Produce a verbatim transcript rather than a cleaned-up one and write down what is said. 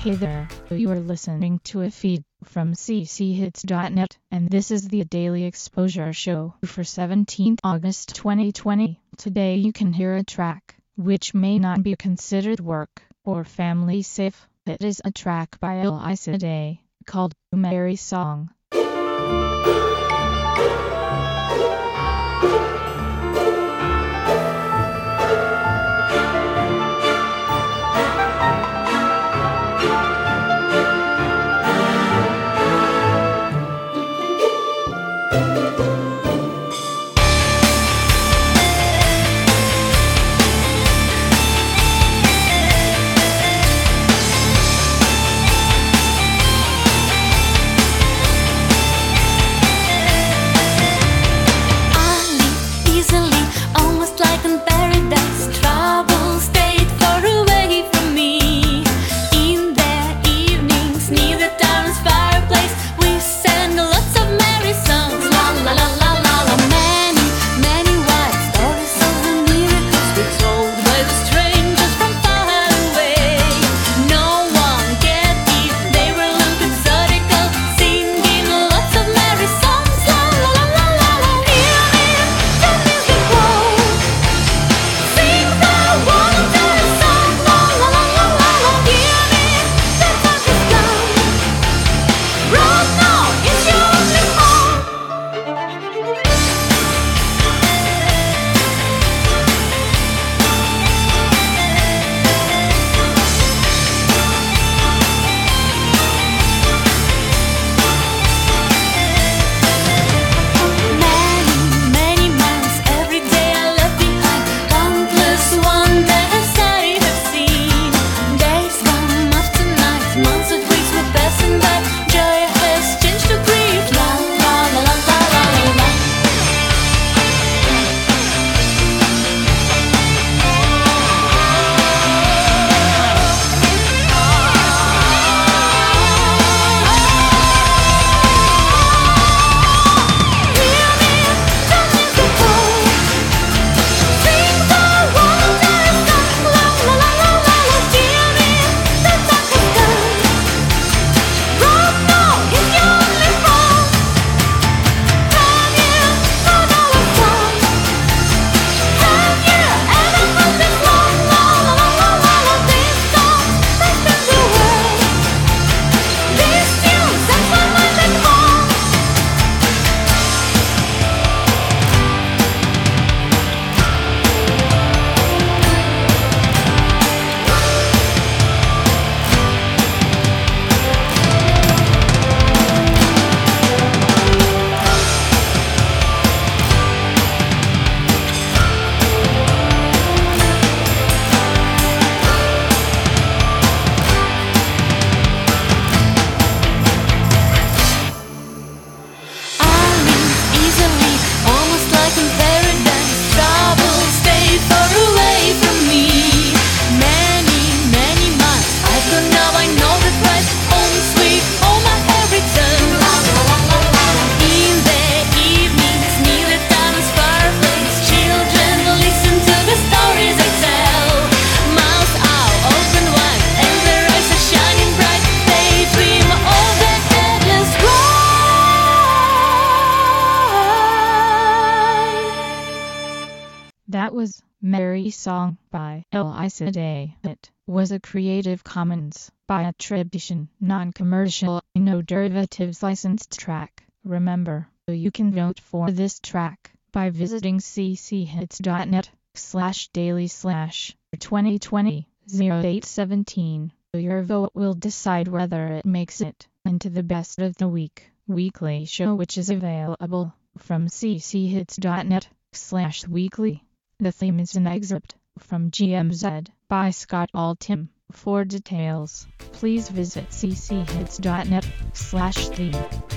Hey there, you are listening to a feed from c c hits dot net, and this is the Daily Exposure Show for seventeenth August twenty twenty. Today you can hear a track which may not be considered work or family safe. It is a track by Elisa Day called Merry Song. That was Merry Song by Elisa Day. It was a Creative Commons by attribution, non-commercial, no derivatives licensed track. Remember, you can vote for this track by visiting c c hits dot net slash daily slash twenty twenty oh eight seventeen. Your vote will decide whether it makes it into the best of the week weekly show, which is available from c c hits dot net slash weekly. The theme is an excerpt from G M Z by Scott Altham. For details, please visit c c hits dot net slash theme.